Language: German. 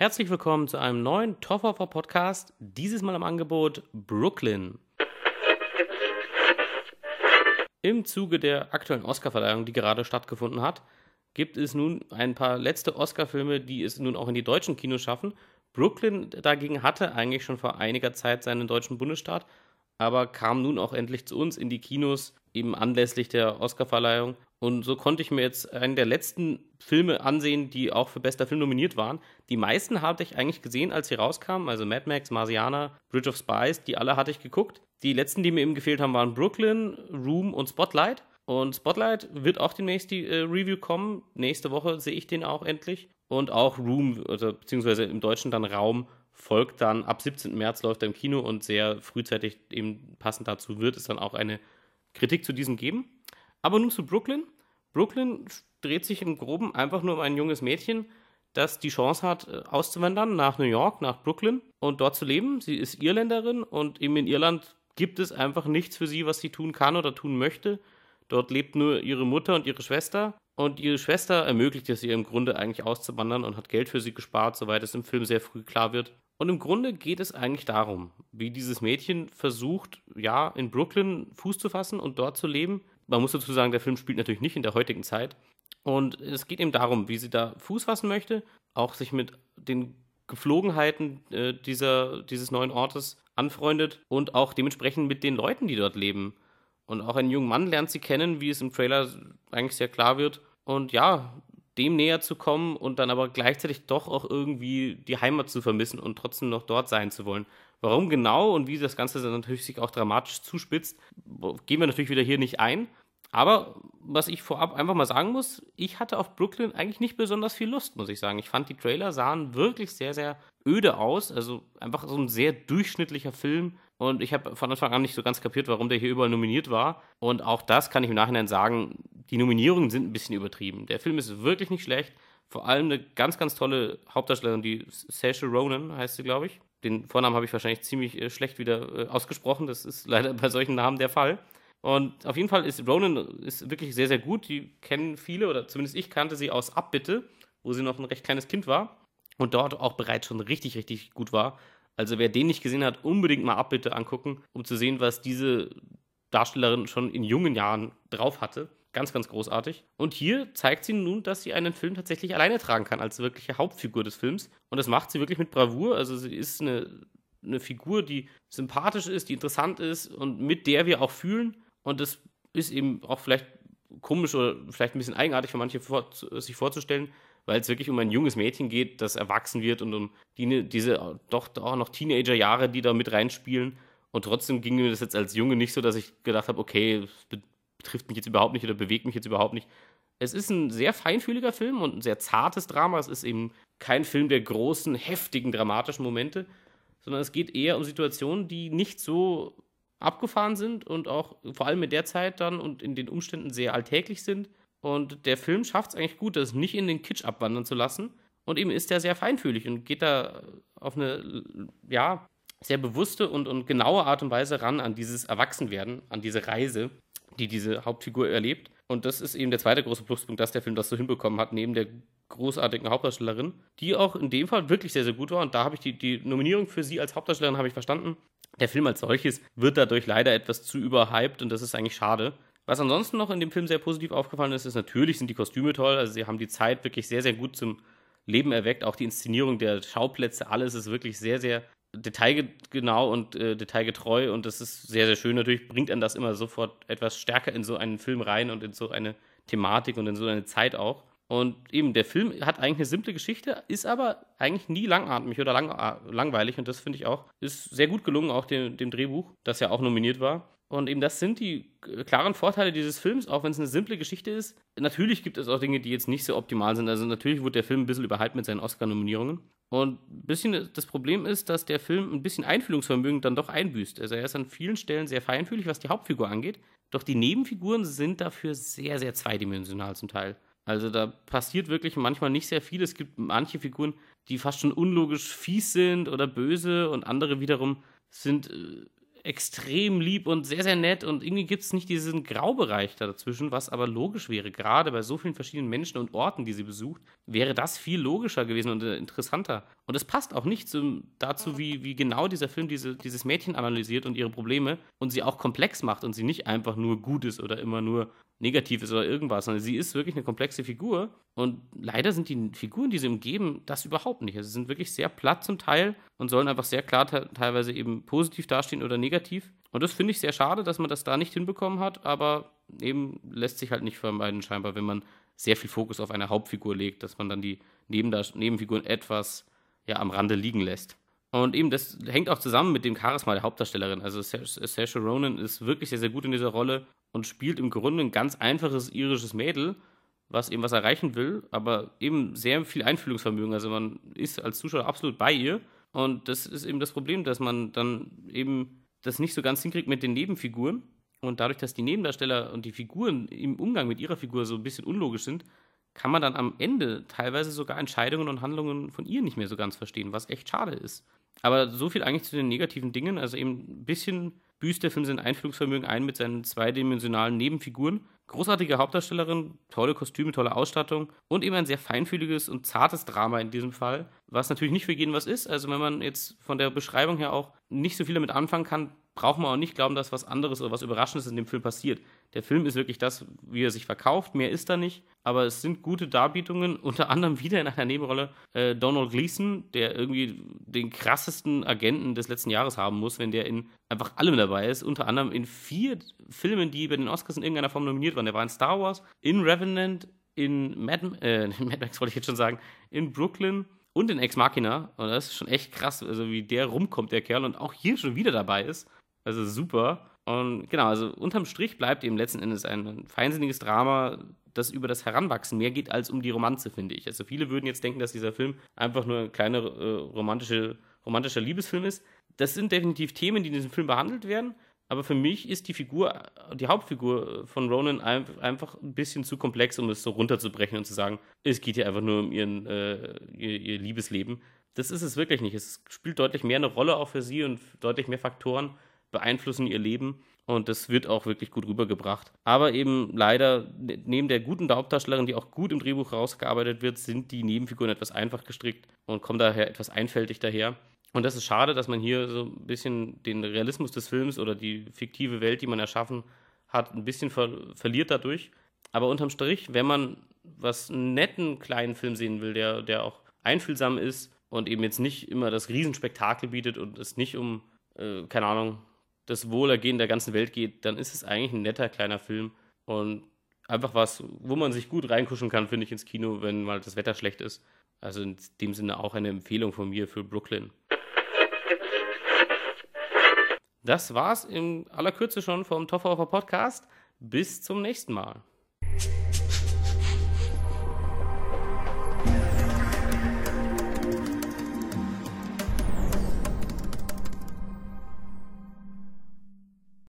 Herzlich willkommen zu einem neuen Top of Podcast. Dieses Mal im Angebot Brooklyn. Im Zuge der aktuellen Oscarverleihung, die gerade stattgefunden hat, gibt es nun ein paar letzte Oscar-Filme, die es nun auch in die deutschen Kinos schaffen. Brooklyn dagegen hatte eigentlich schon vor einiger Zeit seinen deutschen Bundesstaat, aber kam nun auch endlich zu uns in die Kinos, eben anlässlich der Oscarverleihung. Und so konnte ich mir jetzt einen der letzten Filme ansehen, die auch für bester Film nominiert waren. Die meisten hatte ich eigentlich gesehen, als sie rauskamen, also Mad Max, Marsianer, Bridge of Spies, die alle hatte ich geguckt. Die letzten, die mir eben gefehlt haben, waren Brooklyn, Room und Spotlight. Und Spotlight wird auch demnächst die Review kommen. Nächste Woche sehe ich den auch endlich. Und auch Room, also beziehungsweise im Deutschen dann Raum, folgt dann ab 17. März, läuft er im Kino und sehr frühzeitig eben passend dazu wird es dann auch eine Kritik zu diesem geben. Aber nun zu Brooklyn. Brooklyn dreht sich im Groben einfach nur um ein junges Mädchen, das die Chance hat, auszuwandern nach New York, nach Brooklyn und dort zu leben. Sie ist Irländerin und eben in Irland gibt es einfach nichts für sie, was sie tun kann oder tun möchte. Dort lebt nur ihre Mutter und ihre Schwester. Und ihre Schwester ermöglicht es ihr im Grunde eigentlich auszuwandern und hat Geld für sie gespart, soweit es im Film sehr früh klar wird. Und im Grunde geht es eigentlich darum, wie dieses Mädchen versucht, ja, in Brooklyn Fuß zu fassen und dort zu leben. Man muss dazu sagen, der Film spielt natürlich nicht in der heutigen Zeit. Und es geht eben darum, wie sie da Fuß fassen möchte, auch sich mit den Geflogenheiten dieses neuen Ortes anfreundet und auch dementsprechend mit den Leuten, die dort leben. Und auch einen jungen Mann lernt sie kennen, wie es im Trailer eigentlich sehr klar wird. Und ja, dem näher zu kommen und dann aber gleichzeitig doch auch irgendwie die Heimat zu vermissen und trotzdem noch dort sein zu wollen. Warum genau und wie das Ganze dann natürlich sich auch dramatisch zuspitzt, gehen wir natürlich wieder hier nicht ein. Aber was ich vorab einfach mal sagen muss, ich hatte auf Brooklyn eigentlich nicht besonders viel Lust, muss ich sagen. Ich fand, die Trailer sahen wirklich sehr, sehr öde aus. Also einfach so ein sehr durchschnittlicher Film. Und ich habe von Anfang an nicht so ganz kapiert, warum der hier überall nominiert war. Und auch das kann ich im Nachhinein sagen, die Nominierungen sind ein bisschen übertrieben. Der Film ist wirklich nicht schlecht. Vor allem eine ganz, ganz tolle Hauptdarstellerin, die Saoirse Ronan heißt sie, glaube ich. Den Vornamen habe ich wahrscheinlich ziemlich schlecht wieder ausgesprochen. Das ist leider bei solchen Namen der Fall. Und auf jeden Fall ist Ronan ist wirklich sehr, sehr gut. Die kennen viele, oder zumindest ich kannte sie aus Abbitte, wo sie noch ein recht kleines Kind war und dort auch bereits schon richtig, richtig gut war. Also wer den nicht gesehen hat, unbedingt mal Abbitte angucken, um zu sehen, was diese Darstellerin schon in jungen Jahren drauf hatte. Ganz, ganz großartig. Und hier zeigt sie nun, dass sie einen Film tatsächlich alleine tragen kann, als wirkliche Hauptfigur des Films. Und das macht sie wirklich mit Bravour. Also sie ist eine Figur, die sympathisch ist, die interessant ist und mit der wir auch fühlen. Und das ist eben auch vielleicht komisch oder vielleicht ein bisschen eigenartig für manche sich vorzustellen, weil es wirklich um ein junges Mädchen geht, das erwachsen wird und um diese doch auch noch Teenager-Jahre, die da mit reinspielen. Und trotzdem ging mir das jetzt als Junge nicht so, dass ich gedacht habe, okay, das betrifft mich jetzt überhaupt nicht oder bewegt mich jetzt überhaupt nicht. Es ist ein sehr feinfühliger Film und ein sehr zartes Drama. Es ist eben kein Film der großen, heftigen, dramatischen Momente, sondern es geht eher um Situationen, die nicht so abgefahren sind und auch vor allem in der Zeit dann und in den Umständen sehr alltäglich sind. Und der Film schafft es eigentlich gut, das nicht in den Kitsch abwandern zu lassen. Und eben ist er sehr feinfühlig und geht da auf eine, ja, sehr bewusste und genaue Art und Weise ran an dieses Erwachsenwerden, an diese Reise, die diese Hauptfigur erlebt. Und das ist eben der zweite große Pluspunkt, dass der Film das so hinbekommen hat, neben der großartigen Hauptdarstellerin, die auch in dem Fall wirklich sehr, sehr gut war. Und da habe ich die Nominierung für sie als Hauptdarstellerin habe ich verstanden. Der Film als solches wird dadurch leider etwas zu überhyped und das ist eigentlich schade. Was ansonsten noch in dem Film sehr positiv aufgefallen ist, natürlich sind die Kostüme toll. Also sie haben die Zeit wirklich sehr, sehr gut zum Leben erweckt. Auch die Inszenierung der Schauplätze, alles ist wirklich sehr, sehr detailgenau und detailgetreu und das ist sehr, sehr schön. Natürlich bringt einen das immer sofort etwas stärker in so einen Film rein und in so eine Thematik und in so eine Zeit auch. Und eben, der Film hat eigentlich eine simple Geschichte, ist aber eigentlich nie langatmig oder langweilig und das finde ich auch, ist sehr gut gelungen, auch dem Drehbuch, das ja auch nominiert war. Und eben das sind die klaren Vorteile dieses Films, auch wenn es eine simple Geschichte ist. Natürlich gibt es auch Dinge, die jetzt nicht so optimal sind. Also natürlich wurde der Film ein bisschen überhyped mit seinen Oscar-Nominierungen. Und ein bisschen das Problem ist, dass der Film ein bisschen Einfühlungsvermögen dann doch einbüßt. Also er ist an vielen Stellen sehr feinfühlig, was die Hauptfigur angeht. Doch die Nebenfiguren sind dafür sehr, sehr zweidimensional zum Teil. Also da passiert wirklich manchmal nicht sehr viel. Es gibt manche Figuren, die fast schon unlogisch fies sind oder böse und andere wiederum sind extrem lieb und sehr, sehr nett und irgendwie gibt es nicht diesen Graubereich da dazwischen, was aber logisch wäre. Gerade bei so vielen verschiedenen Menschen und Orten, die sie besucht, wäre das viel logischer gewesen und interessanter. Und es passt auch nicht dazu, wie genau dieser Film dieses Mädchen analysiert und ihre Probleme und sie auch komplex macht und sie nicht einfach nur gut ist oder immer nur negativ ist oder irgendwas, sondern sie ist wirklich eine komplexe Figur und leider sind die Figuren, die sie umgeben, das überhaupt nicht. Also sie sind wirklich sehr platt zum Teil und sollen einfach sehr klar teilweise eben positiv dastehen oder negativ. Und das finde ich sehr schade, dass man das da nicht hinbekommen hat, aber eben lässt sich halt nicht vermeiden scheinbar, wenn man sehr viel Fokus auf eine Hauptfigur legt, dass man dann die Nebenfiguren etwas am Rande liegen lässt. Und eben das hängt auch zusammen mit dem Charisma der Hauptdarstellerin. Also Saoirse Ronan ist wirklich sehr, sehr gut in dieser Rolle und spielt im Grunde ein ganz einfaches irisches Mädel, was eben was erreichen will, aber eben sehr viel Einfühlungsvermögen. Also man ist als Zuschauer absolut bei ihr und das ist eben das Problem, dass man dann eben das nicht so ganz hinkriegt mit den Nebenfiguren und dadurch, dass die Nebendarsteller und die Figuren im Umgang mit ihrer Figur so ein bisschen unlogisch sind, kann man dann am Ende teilweise sogar Entscheidungen und Handlungen von ihr nicht mehr so ganz verstehen, was echt schade ist. Aber so viel eigentlich zu den negativen Dingen. Also eben ein bisschen büßt der Film sein Einfühlungsvermögen ein mit seinen zweidimensionalen Nebenfiguren. Großartige Hauptdarstellerin, tolle Kostüme, tolle Ausstattung und eben ein sehr feinfühliges und zartes Drama in diesem Fall, was natürlich nicht für jeden was ist. Also wenn man jetzt von der Beschreibung her auch nicht so viel damit anfangen kann, braucht man auch nicht glauben, dass was anderes oder was Überraschendes in dem Film passiert. Der Film ist wirklich das, wie er sich verkauft, mehr ist da nicht, aber es sind gute Darbietungen, unter anderem wieder in einer Nebenrolle Donald Gleason, der irgendwie den krassesten Agenten des letzten Jahres haben muss, wenn der in einfach allem dabei ist, unter anderem in 4 Filmen, die bei den Oscars in irgendeiner Form nominiert waren. Der war in Star Wars, in Revenant, in Mad Max wollte ich jetzt schon sagen, in Brooklyn und in Ex Machina. Und das ist schon echt krass, also wie der rumkommt, der Kerl, und auch hier schon wieder dabei ist. Also super. Und genau, also unterm Strich bleibt eben letzten Endes ein feinsinniges Drama, das über das Heranwachsen mehr geht als um die Romanze, finde ich. Also viele würden jetzt denken, dass dieser Film einfach nur ein kleiner romantischer Liebesfilm ist. Das sind definitiv Themen, die in diesem Film behandelt werden. Aber für mich ist die Hauptfigur von Ronan einfach ein bisschen zu komplex, um es so runterzubrechen und zu sagen, es geht hier einfach nur um ihr Liebesleben. Das ist es wirklich nicht. Es spielt deutlich mehr eine Rolle auch für sie und deutlich mehr Faktoren beeinflussen ihr Leben. Und das wird auch wirklich gut rübergebracht. Aber eben leider, neben der guten Hauptdarstellerin, die auch gut im Drehbuch rausgearbeitet wird, sind die Nebenfiguren etwas einfach gestrickt und kommen daher etwas einfältig daher. Und das ist schade, dass man hier so ein bisschen den Realismus des Films oder die fiktive Welt, die man erschaffen hat, ein bisschen verliert dadurch. Aber unterm Strich, wenn man einen netten kleinen Film sehen will, der auch einfühlsam ist und eben jetzt nicht immer das Riesenspektakel bietet und es nicht um, keine Ahnung, das Wohlergehen der ganzen Welt geht, dann ist es eigentlich ein netter kleiner Film und einfach was, wo man sich gut reinkuscheln kann, finde ich, ins Kino, wenn mal das Wetter schlecht ist. Also in dem Sinne auch eine Empfehlung von mir für Brooklyn. Das war's in aller Kürze schon vom Toffer Podcast. Bis zum nächsten Mal.